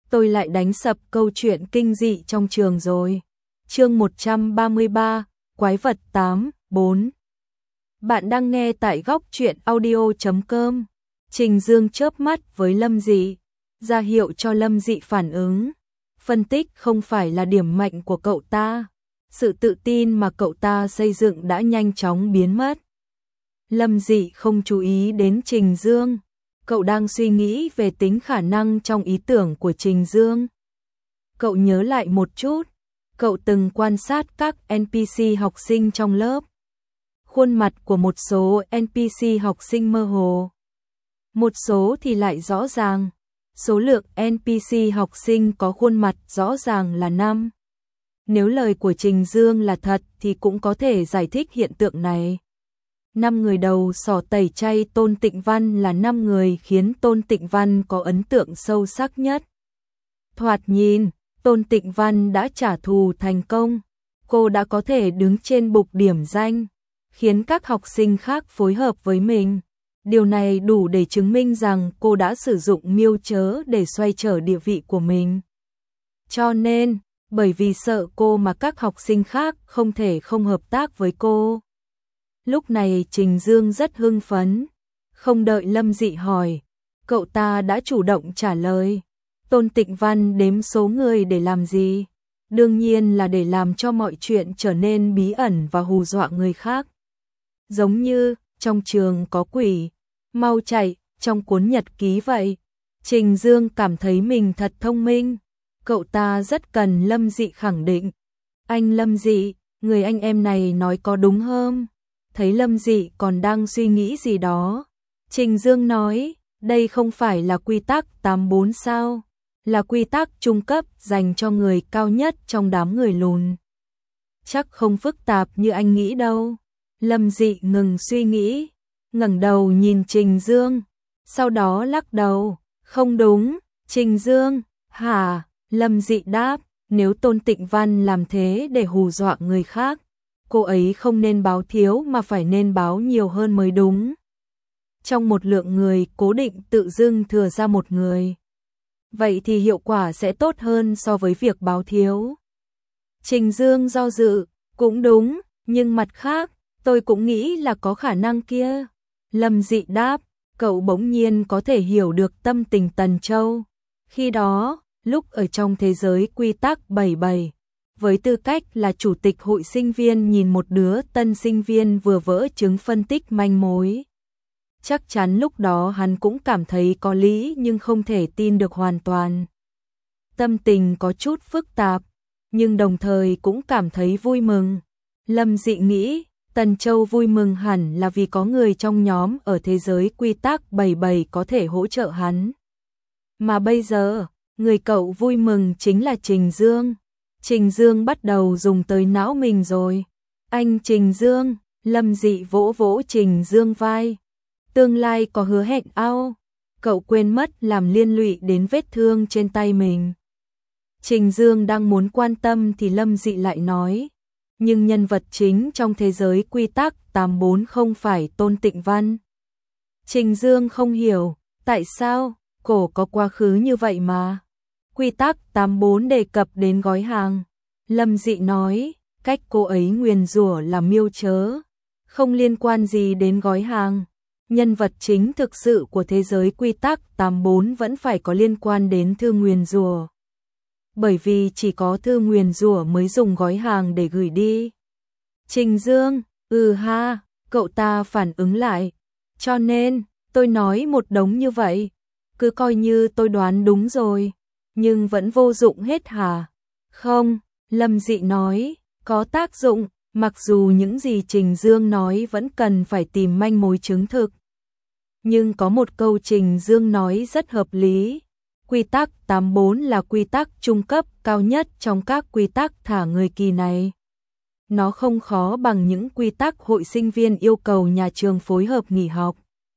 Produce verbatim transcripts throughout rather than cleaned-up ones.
tôi lại đánh sập câu chuyện kinh dị trong trường rồi. Chương một trăm ba mươi ba, Quái vật tám, bốn. Bạn đang nghe tại góc truyện audio chấm com. Trình Dương chớp mắt với Lâm Dị, ra hiệu cho Lâm Dị phản ứng. Phân tích không phải là điểm mạnh của cậu ta. Sự tự tin mà cậu ta xây dựng đã nhanh chóng biến mất. Lâm Dị không chú ý đến Trình Dương. Cậu đang suy nghĩ về tính khả năng trong ý tưởng của Trình Dương. Cậu nhớ lại một chút. Cậu từng quan sát các en pê xê học sinh trong lớp. Khuôn mặt của một số en pê xê học sinh mơ hồ. Một số thì lại rõ ràng. Số lượng en pê xê học sinh có khuôn mặt rõ ràng là năm. Nếu lời của Trình Dương là thật thì cũng có thể giải thích hiện tượng này. Năm người đầu sỏ tẩy chay Tôn Tịnh Văn là năm người khiến Tôn Tịnh Văn có ấn tượng sâu sắc nhất. Thoạt nhìn, Tôn Tịnh Văn đã trả thù thành công. Cô đã có thể đứng trên bục điểm danh, khiến các học sinh khác phối hợp với mình. Điều này đủ để chứng minh rằng cô đã sử dụng mưu trớ để xoay trở địa vị của mình. Cho nên, bởi vì sợ cô mà các học sinh khác không thể không hợp tác với cô. Lúc này Trình Dương rất hưng phấn. Không đợi Lâm Dị hỏi, cậu ta đã chủ động trả lời. Tôn Tịnh Văn đếm số người để làm gì? Đương nhiên là để làm cho mọi chuyện trở nên bí ẩn và hù dọa người khác. Giống như, trong trường có quỷ, mau chạy, trong cuốn nhật ký vậy. Trình Dương cảm thấy mình thật thông minh. Cậu ta rất cần Lâm Dị khẳng định. Anh Lâm Dị, người anh em này nói có đúng không? Thấy Lâm Dị còn đang suy nghĩ gì đó. Trình Dương nói, đây không phải là quy tắc tám bốn sao? Là quy tắc trung cấp dành cho người cao nhất trong đám người lùn. Chắc không phức tạp như anh nghĩ đâu. Lâm Dị ngừng suy nghĩ, ngẩng đầu nhìn Trình Dương, sau đó lắc đầu, không đúng. Trình Dương, hả? Lâm Dị đáp, nếu Tôn Tịnh Văn làm thế để hù dọa người khác, cô ấy không nên báo thiếu mà phải nên báo nhiều hơn mới đúng. Trong một lượng người cố định tự dưng thừa ra một người. Vậy thì hiệu quả sẽ tốt hơn so với việc báo thiếu. Trình Dương do dự, cũng đúng, nhưng mặt khác, tôi cũng nghĩ là có khả năng kia. Lâm Dị đáp, cậu bỗng nhiên có thể hiểu được tâm tình Tần Châu. Khi đó, lúc ở trong thế giới quy tắc bảy bảy, với tư cách là chủ tịch hội sinh viên nhìn một đứa tân sinh viên vừa vỡ trứng phân tích manh mối. Chắc chắn lúc đó hắn cũng cảm thấy có lý nhưng không thể tin được hoàn toàn. Tâm tình có chút phức tạp, nhưng đồng thời cũng cảm thấy vui mừng. Lâm Dị nghĩ, Tần Châu vui mừng hẳn là vì có người trong nhóm ở thế giới quy tắc bảy bảy có thể hỗ trợ hắn. Mà bây giờ, người cậu vui mừng chính là Trình Dương. Trình Dương bắt đầu dùng tới não mình rồi. Anh Trình Dương, Lâm Dị vỗ vỗ Trình Dương vai. Tương lai có hứa hẹn ao. Cậu quên mất làm liên lụy đến vết thương trên tay mình. Trình Dương đang muốn quan tâm thì Lâm Dị lại nói. Nhưng nhân vật chính trong thế giới quy tắc tám bốn không phải Tôn Tịnh Văn. Trình Dương không hiểu, tại sao, cổ có quá khứ như vậy mà. Quy tắc tám bốn đề cập đến gói hàng. Lâm Dị nói, cách cô ấy nguyền rủa là miêu trớ, không liên quan gì đến gói hàng. Nhân vật chính thực sự của thế giới quy tắc tám bốn vẫn phải có liên quan đến thư nguyền rủa. Bởi vì chỉ có thư nguyền rủa mới dùng gói hàng để gửi đi. Trình Dương, ừ ha, cậu ta phản ứng lại. Cho nên, tôi nói một đống như vậy, cứ coi như tôi đoán đúng rồi, nhưng vẫn vô dụng hết hả? Không, Lâm Dị nói, có tác dụng, mặc dù những gì Trình Dương nói vẫn cần phải tìm manh mối chứng thực. Nhưng có một câu Trình Dương nói rất hợp lý. Quy tắc tám bốn là quy tắc trung cấp cao nhất trong các quy tắc thả người kỳ này. Nó không khó bằng những quy tắc hội sinh viên yêu cầu nhà trường phối hợp nghỉ học.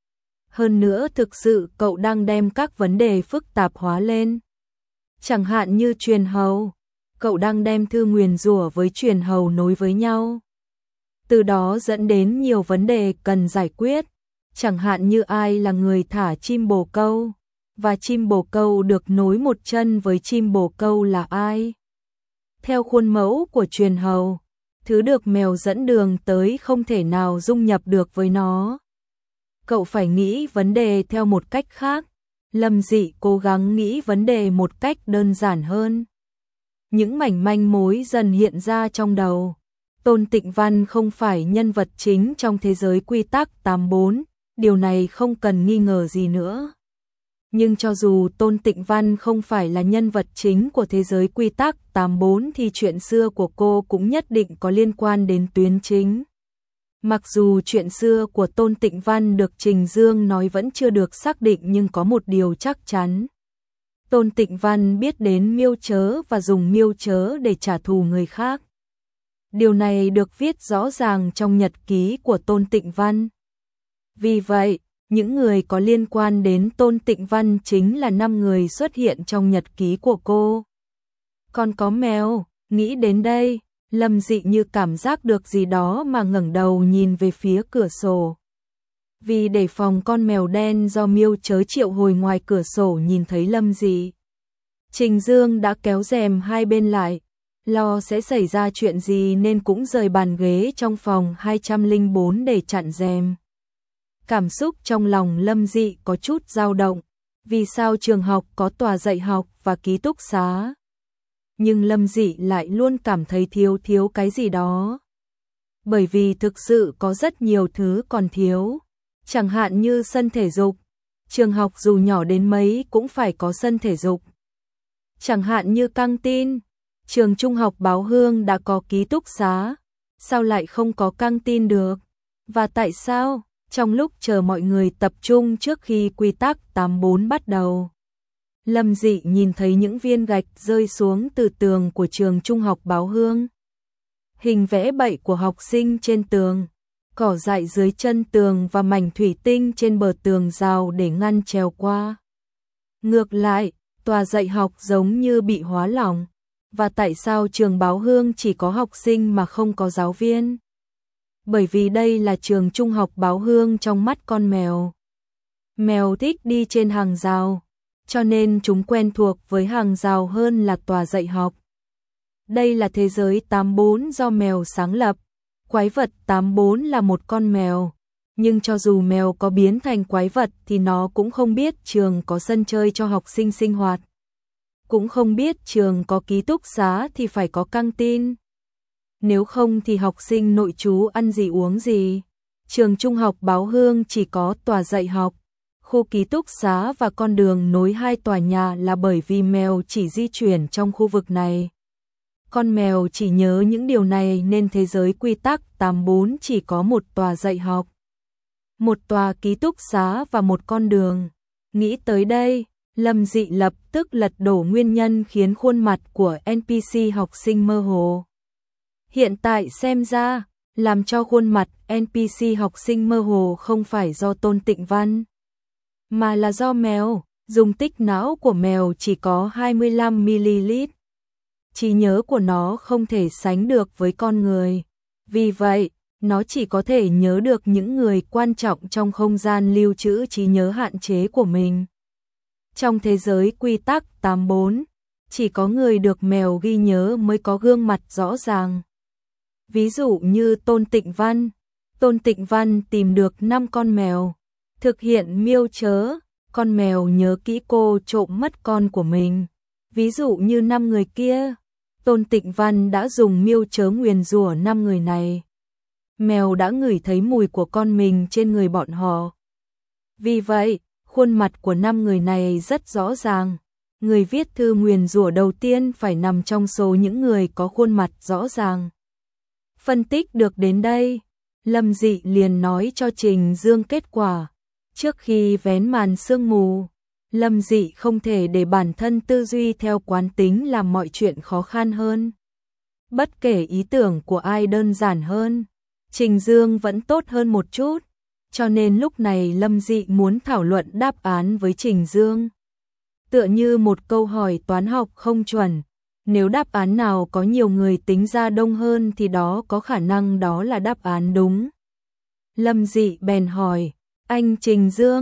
Hơn nữa thực sự cậu đang đem các vấn đề phức tạp hóa lên. Chẳng hạn như truyền hầu, cậu đang đem thư nguyền rủa với truyền hầu nối với nhau. Từ đó dẫn đến nhiều vấn đề cần giải quyết, chẳng hạn như ai là người thả chim bồ câu. và chim bồ câu được nối một chân với chim bồ câu là ai? Theo khuôn mẫu của truyền hầu, thứ được mèo dẫn đường tới không thể nào dung nhập được với nó. Cậu phải nghĩ vấn đề theo một cách khác. Lâm Dị cố gắng nghĩ vấn đề một cách đơn giản hơn. Những mảnh manh mối dần hiện ra trong đầu. Tôn Tịnh Văn không phải nhân vật chính trong thế giới quy tắc tám bốn, điều này không cần nghi ngờ gì nữa. Nhưng cho dù Tôn Tịnh Văn không phải là nhân vật chính của thế giới quy tắc tám bốn thì chuyện xưa của cô cũng nhất định có liên quan đến tuyến chính. Mặc dù chuyện xưa của Tôn Tịnh Văn được Trình Dương nói vẫn chưa được xác định nhưng có một điều chắc chắn. Tôn Tịnh Văn biết đến miêu chớ và dùng miêu chớ để trả thù người khác. Điều này được viết rõ ràng trong nhật ký của Tôn Tịnh Văn. Vì vậy, những người có liên quan đến Tôn Tịnh Văn chính là năm người xuất hiện trong nhật ký của cô. Còn có mèo, nghĩ đến đây, Lâm Dị như cảm giác được gì đó mà ngẩng đầu nhìn về phía cửa sổ. Vì để phòng con mèo đen do miêu chớ triệu hồi ngoài cửa sổ nhìn thấy Lâm Dị, Trình Dương đã kéo rèm hai bên lại, lo sẽ xảy ra chuyện gì nên cũng rời bàn ghế trong phòng hai không bốn để chặn rèm. Cảm xúc trong lòng Lâm Dị có chút dao động, vì sao trường học có tòa dạy học và ký túc xá? Nhưng Lâm Dị lại luôn cảm thấy thiếu thiếu cái gì đó. Bởi vì thực sự có rất nhiều thứ còn thiếu, chẳng hạn như sân thể dục, trường học dù nhỏ đến mấy cũng phải có sân thể dục. Chẳng hạn như căng tin, trường trung học Báo Hương đã có ký túc xá, sao lại không có căng tin được? Và tại sao, trong lúc chờ mọi người tập trung trước khi quy tắc tám bốn bắt đầu, Lâm Dị nhìn thấy những viên gạch rơi xuống từ tường của trường trung học Báo Hương. Hình vẽ bậy của học sinh trên tường, cỏ dại dưới chân tường và mảnh thủy tinh trên bờ tường rào để ngăn trèo qua. Ngược lại, tòa dạy học giống như bị hóa lỏng. Và tại sao trường Báo Hương chỉ có học sinh mà không có giáo viên? Bởi vì đây là trường trung học Báo Hương trong mắt con mèo. Mèo thích đi trên hàng rào, cho nên chúng quen thuộc với hàng rào hơn là tòa dạy học. Đây là thế giới tám bốn do mèo sáng lập. Quái vật tám bốn là một con mèo, nhưng cho dù mèo có biến thành quái vật thì nó cũng không biết trường có sân chơi cho học sinh sinh hoạt. Cũng không biết trường có ký túc xá thì phải có căng tin. Nếu không thì học sinh nội trú ăn gì uống gì. Trường trung học Báo Hương chỉ có tòa dạy học, khu ký túc xá và con đường nối hai tòa nhà là bởi vì mèo chỉ di chuyển trong khu vực này. Con mèo chỉ nhớ những điều này nên thế giới quy tắc tám bốn chỉ có một tòa dạy học, một tòa ký túc xá và một con đường. Nghĩ tới đây, Lâm Dị lập tức lật đổ nguyên nhân khiến khuôn mặt của en pê xê học sinh mơ hồ. Hiện tại xem ra, làm cho khuôn mặt en pê xê học sinh mơ hồ không phải do Tôn Tịnh Văn, mà là do mèo. Dung tích não của mèo chỉ có hai mươi lăm mi-li-lít. Trí nhớ của nó không thể sánh được với con người. Vì vậy, nó chỉ có thể nhớ được những người quan trọng trong không gian lưu trữ trí nhớ hạn chế của mình. Trong thế giới quy tắc tám bốn, chỉ có người được mèo ghi nhớ mới có gương mặt rõ ràng. Ví dụ như Tôn Tịnh Văn. Tôn Tịnh Văn tìm được năm con mèo, thực hiện miêu chớ, con mèo nhớ kỹ cô trộm mất con của mình. Ví dụ như năm người kia, Tôn Tịnh Văn đã dùng miêu chớ nguyền rủa năm người này. Mèo đã ngửi thấy mùi của con mình trên người bọn họ. Vì vậy, khuôn mặt của năm người này rất rõ ràng. Người viết thư nguyền rủa đầu tiên phải nằm trong số những người có khuôn mặt rõ ràng. Phân tích được đến đây, Lâm Dị liền nói cho Trình Dương kết quả. Trước khi vén màn sương mù, Lâm Dị không thể để bản thân tư duy theo quán tính làm mọi chuyện khó khăn hơn. Bất kể ý tưởng của ai đơn giản hơn, Trình Dương vẫn tốt hơn một chút, cho nên lúc này Lâm Dị muốn thảo luận đáp án với Trình Dương. Tựa như một câu hỏi toán học không chuẩn, nếu đáp án nào có nhiều người tính ra đông hơn thì đó có khả năng đó là đáp án đúng. Lâm Dị bèn hỏi, anh Trình Dương,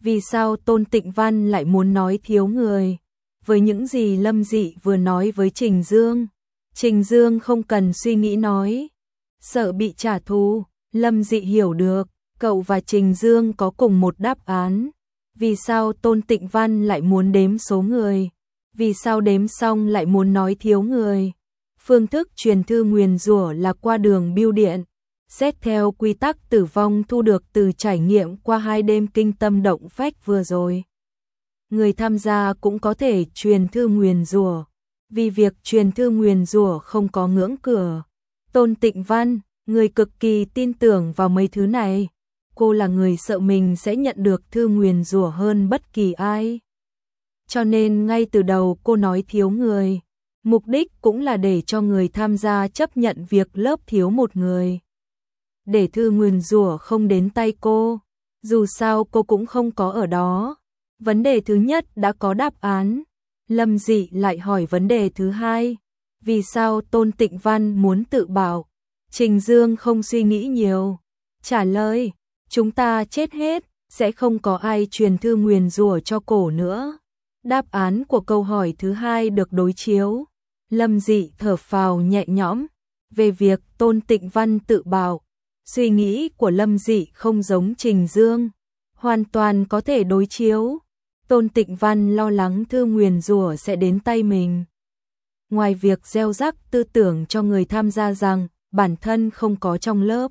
Vì sao Tôn Tịnh Văn lại muốn nói thiếu người? Với những gì Lâm Dị vừa nói với Trình Dương, Trình Dương không cần suy nghĩ nói. Sợ bị trả thù, Lâm Dị hiểu được, cậu và Trình Dương có cùng một đáp án. Vì sao Tôn Tịnh Văn lại muốn đếm số người? Vì sao đếm xong lại muốn nói thiếu người? Phương thức truyền thư nguyền rủa là qua đường bưu điện. Xét theo quy tắc tử vong thu được từ trải nghiệm qua hai đêm kinh tâm động phách vừa rồi. Người tham gia cũng có thể truyền thư nguyền rủa. Vì việc truyền thư nguyền rủa không có ngưỡng cửa. Tôn Tịnh Văn, người cực kỳ tin tưởng vào mấy thứ này. Cô là người sợ mình sẽ nhận được thư nguyền rủa hơn bất kỳ ai. Cho nên ngay từ đầu cô nói thiếu người. Mục đích cũng là để cho người tham gia chấp nhận việc lớp thiếu một người. Để thư nguyền rủa không đến tay cô. Dù sao cô cũng không có ở đó. Vấn đề thứ nhất đã có đáp án. Lâm Dị lại hỏi vấn đề thứ hai. Vì sao Tôn Tịnh Văn muốn tự bảo? Trình Dương không suy nghĩ nhiều. Trả lời, chúng ta chết hết, sẽ không có ai truyền thư nguyền rủa cho cổ nữa. Đáp án của câu hỏi thứ hai được đối chiếu. Lâm Dị thở phào nhẹ nhõm. Về việc Tôn Tịnh Văn tự bảo, suy nghĩ của Lâm Dị không giống Trình Dương. Hoàn toàn có thể đối chiếu. Tôn Tịnh Văn lo lắng thư nguyền rủa sẽ đến tay mình. Ngoài việc gieo rắc tư tưởng cho người tham gia rằng bản thân không có trong lớp,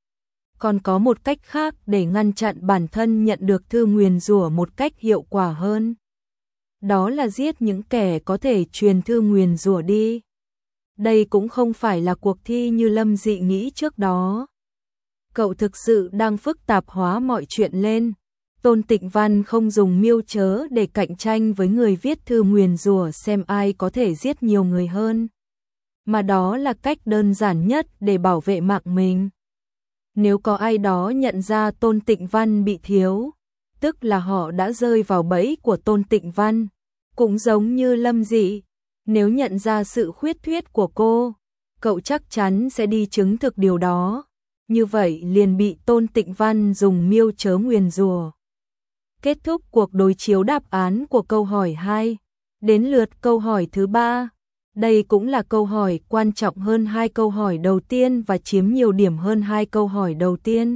còn có một cách khác để ngăn chặn bản thân nhận được thư nguyền rủa một cách hiệu quả hơn. Đó là giết những kẻ có thể truyền thư nguyền rủa đi. Đây cũng không phải là cuộc thi như Lâm Dị nghĩ trước đó. Cậu thực sự đang phức tạp hóa mọi chuyện lên. Tôn Tịnh Văn không dùng miêu chớ để cạnh tranh với người viết thư nguyền rủa xem ai có thể giết nhiều người hơn. Mà đó là cách đơn giản nhất để bảo vệ mạng mình. Nếu có ai đó nhận ra Tôn Tịnh Văn bị thiếu, tức là họ đã rơi vào bẫy của Tôn Tịnh Văn. Cũng giống như Lâm Dị, nếu nhận ra sự khuyết thuyết của cô, cậu chắc chắn sẽ đi chứng thực điều đó. Như vậy liền bị Tôn Tịnh Văn dùng miêu chớ nguyền rủa. Kết thúc cuộc đối chiếu đáp án của câu hỏi hai. Đến lượt câu hỏi thứ ba. Đây cũng là câu hỏi quan trọng hơn hai câu hỏi đầu tiên và chiếm nhiều điểm hơn hai câu hỏi đầu tiên.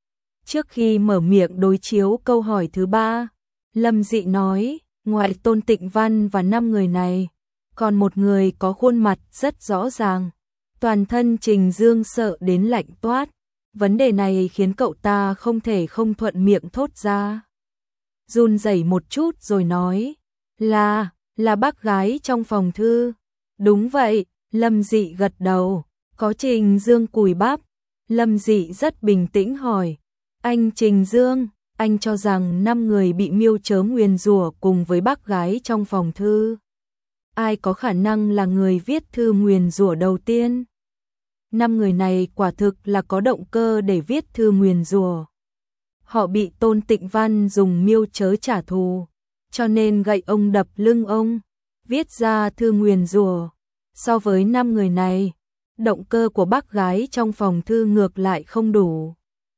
Trước khi mở miệng đối chiếu câu hỏi thứ ba, Lâm Dị nói, ngoài Tôn Tịnh Văn và năm người này, còn một người có khuôn mặt rất rõ ràng. Toàn thân Trình Dương sợ đến lạnh toát. Vấn đề này khiến cậu ta không thể không thuận miệng thốt ra. Run rẩy một chút rồi nói, là, là bác gái trong phòng thư. Đúng vậy, Lâm Dị gật đầu. Có Trình Dương cùi bắp. Lâm Dị rất bình tĩnh hỏi, anh Trình Dương, anh cho rằng năm người bị miêu chớ nguyền rủa cùng với bác gái trong phòng thư, ai có khả năng là người viết thư nguyền rủa đầu tiên? Năm người này quả thực là có động cơ để viết thư nguyền rủa. Họ bị Tôn Tịnh Văn dùng miêu chớ trả thù, cho nên gậy ông đập lưng ông, viết ra thư nguyền rủa. So với năm người này, động cơ của bác gái trong phòng thư ngược lại không đủ.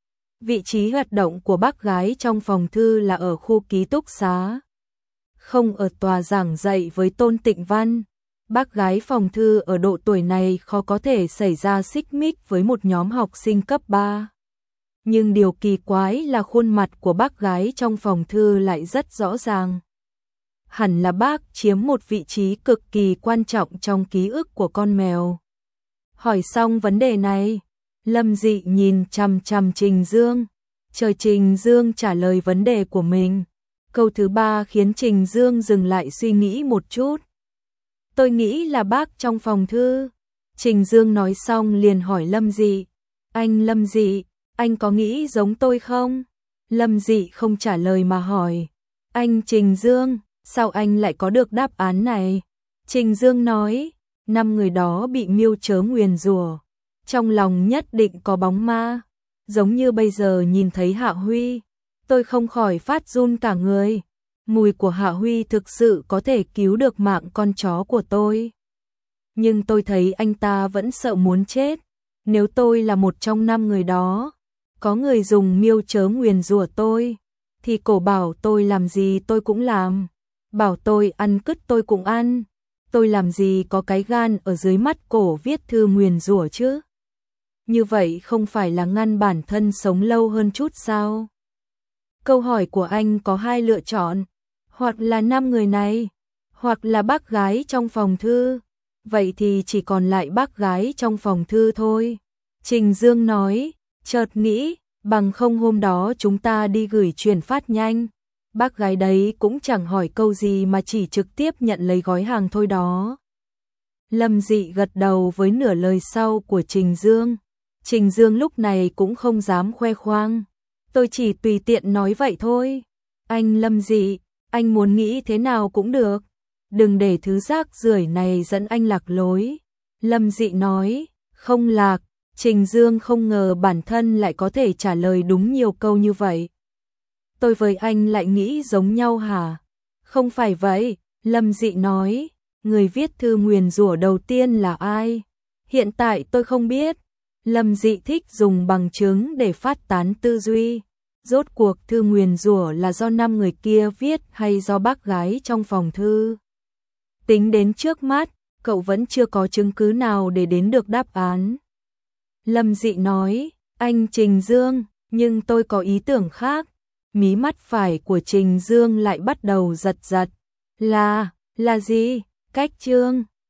Vị trí hoạt động của bác gái trong phòng thư là ở khu ký túc xá, không ở tòa giảng dạy với Tôn Tịnh Văn. Bác gái phòng thư ở độ tuổi này khó có thể xảy ra xích mích với một nhóm học sinh cấp ba. Nhưng điều kỳ quái là khuôn mặt của bác gái trong phòng thư lại rất rõ ràng. Hẳn là bác chiếm một vị trí cực kỳ quan trọng trong ký ức của con mèo. Hỏi xong vấn đề này, Lâm Dị nhìn chằm chằm Trình Dương, chờ Trình Dương trả lời vấn đề của mình. Câu thứ ba khiến Trình Dương dừng lại suy nghĩ một chút. Tôi nghĩ là bác trong phòng thư. Trình Dương nói xong liền hỏi Lâm Dị, anh Lâm Dị, anh có nghĩ giống tôi không? Lâm Dị không trả lời mà hỏi, anh Trình Dương, sao anh lại có được đáp án này? Trình Dương nói, năm người đó bị miêu chớ nguyền rủa, trong lòng nhất định có bóng ma. Giống như bây giờ nhìn thấy Hạ Huy, tôi không khỏi phát run cả người. Mùi của Hạ Huy thực sự có thể cứu được mạng con chó của tôi. Nhưng tôi thấy anh ta vẫn sợ muốn chết. Nếu tôi là một trong năm người đó, có người dùng miêu chớ nguyền rủa tôi, thì cổ bảo tôi làm gì tôi cũng làm, bảo tôi ăn cứt tôi cũng ăn, tôi làm gì có cái gan ở dưới mắt cổ viết thư nguyền rủa chứ. Như vậy không phải là ngăn bản thân sống lâu hơn chút sao? Câu hỏi của anh có hai lựa chọn, hoặc là năm người này, hoặc là bác gái trong phòng thư. Vậy thì chỉ còn lại bác gái trong phòng thư thôi. Trình Dương nói, chợt nghĩ, bằng không hôm đó chúng ta đi gửi chuyển phát nhanh. Bác gái đấy cũng chẳng hỏi câu gì mà chỉ trực tiếp nhận lấy gói hàng thôi đó. Lâm Dị gật đầu với nửa lời sau của Trình Dương. Trình Dương lúc này cũng không dám khoe khoang. Tôi chỉ tùy tiện nói vậy thôi. Anh Lâm Dị, anh muốn nghĩ thế nào cũng được. Đừng để thứ rác rưởi này dẫn anh lạc lối. Lâm Dị nói, không lạc. Trình Dương không ngờ bản thân lại có thể trả lời đúng nhiều câu như vậy. Tôi với anh lại nghĩ giống nhau hả? Không phải vậy, Lâm Dị nói, người viết thư nguyền rủa đầu tiên là ai? Hiện tại tôi không biết. Lâm Dị thích dùng bằng chứng để phát tán tư duy. Rốt cuộc thư nguyền rủa là do năm người kia viết hay do bác gái trong phòng thư? Tính đến trước mắt, cậu vẫn chưa có chứng cứ nào để đến được đáp án. Lâm Dị nói, anh Trình Dương, nhưng tôi có ý tưởng khác. Mí mắt phải của Trình Dương lại bắt đầu giật giật. Là, là gì? Cách chương